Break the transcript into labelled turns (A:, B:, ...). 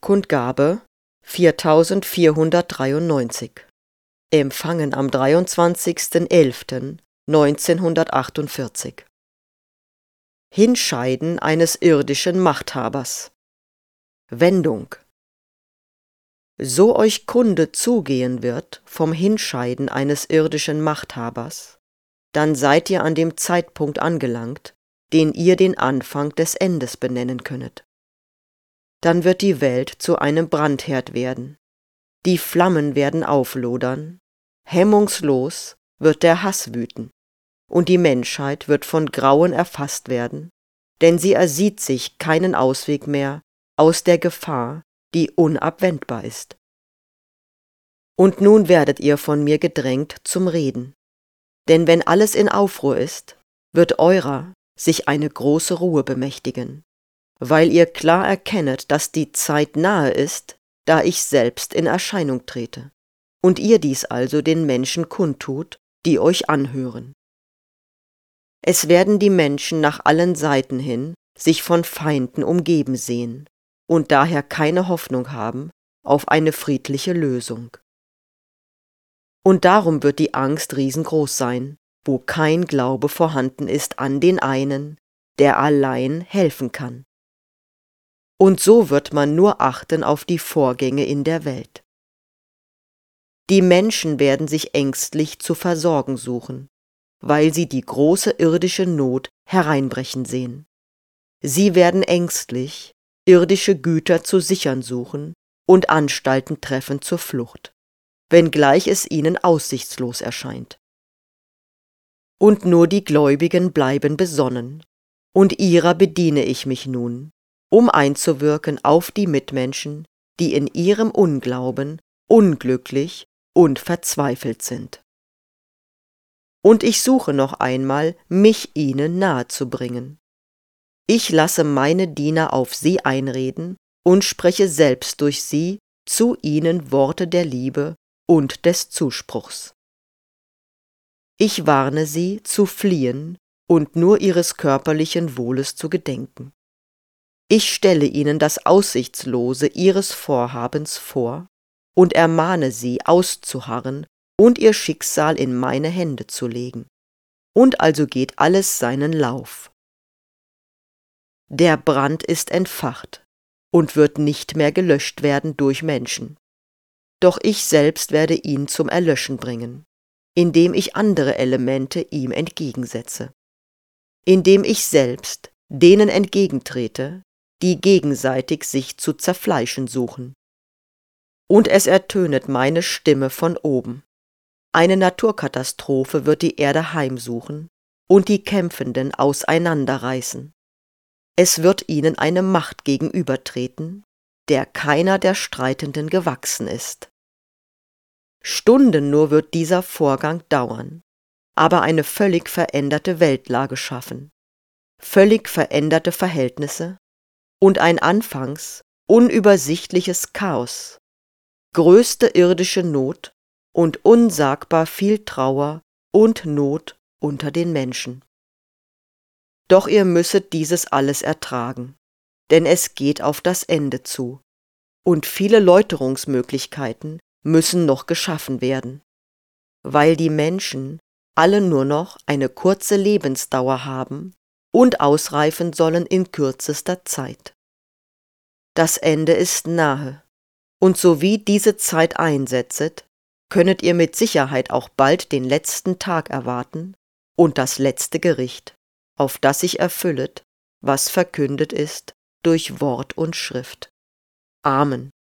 A: Kundgabe 4493. Empfangen am 23.11.1948. Hinscheiden eines irdischen Machthabers. Wendung. So euch Kunde zugehen wird vom Hinscheiden eines irdischen Machthabers, dann seid ihr an dem Zeitpunkt angelangt, den ihr den Anfang des Endes benennen könnet. Dann wird die Welt zu einem Brandherd werden, die Flammen werden auflodern, hemmungslos wird der Hass wüten, und die Menschheit wird von Grauen erfasst werden, denn sie ersieht sich keinen Ausweg mehr aus der Gefahr, die unabwendbar ist. Und nun werdet ihr von mir gedrängt zum Reden, denn wenn alles in Aufruhr ist, wird eurer sich eine große Ruhe bemächtigen, weil ihr klar erkennet, dass die Zeit nahe ist, da ich selbst in Erscheinung trete, und ihr dies also den Menschen kundtut, die euch anhören. Es werden die Menschen nach allen Seiten hin sich von Feinden umgeben sehen und daher keine Hoffnung haben auf eine friedliche Lösung. Und darum wird die Angst riesengroß sein, wo kein Glaube vorhanden ist an den einen, der allein helfen kann. Und so wird man nur achten auf die Vorgänge in der Welt. Die Menschen werden sich ängstlich zu versorgen suchen, weil sie die große irdische Not hereinbrechen sehen. Sie werden ängstlich irdische Güter zu sichern suchen und Anstalten treffen zur Flucht, wenngleich es ihnen aussichtslos erscheint. Und nur die Gläubigen bleiben besonnen, und ihrer bediene ich mich nun, um einzuwirken auf die Mitmenschen, die in ihrem Unglauben unglücklich und verzweifelt sind. Und ich suche noch einmal, mich ihnen nahezubringen. Ich lasse meine Diener auf sie einreden und spreche selbst durch sie zu ihnen Worte der Liebe und des Zuspruchs. Ich warne sie, zu fliehen und nur ihres körperlichen Wohles zu gedenken. Ich stelle ihnen das Aussichtslose ihres Vorhabens vor und ermahne sie, auszuharren und ihr Schicksal in meine Hände zu legen. Und also geht alles seinen Lauf. Der Brand ist entfacht und wird nicht mehr gelöscht werden durch Menschen. Doch ich selbst werde ihn zum Erlöschen bringen, indem ich andere Elemente ihm entgegensetze, indem ich selbst denen entgegentrete, die gegenseitig sich zu zerfleischen suchen. Und es ertönet meine Stimme von oben. Eine Naturkatastrophe wird die Erde heimsuchen und die Kämpfenden auseinanderreißen. Es wird ihnen eine Macht gegenübertreten, der keiner der Streitenden gewachsen ist. Stunden nur wird dieser Vorgang dauern, aber eine völlig veränderte Weltlage schaffen, völlig veränderte Verhältnisse und ein anfangs unübersichtliches Chaos, größte irdische Not und unsagbar viel Trauer und Not unter den Menschen. Doch ihr müsset dieses alles ertragen, denn es geht auf das Ende zu, und viele Läuterungsmöglichkeiten müssen noch geschaffen werden, weil die Menschen alle nur noch eine kurze Lebensdauer haben und ausreifen sollen in kürzester Zeit. Das Ende ist nahe, und sowie diese Zeit einsetzet, könnet ihr mit Sicherheit auch bald den letzten Tag erwarten und das letzte Gericht, auf das sich erfüllet, was verkündet ist durch Wort und Schrift. Amen.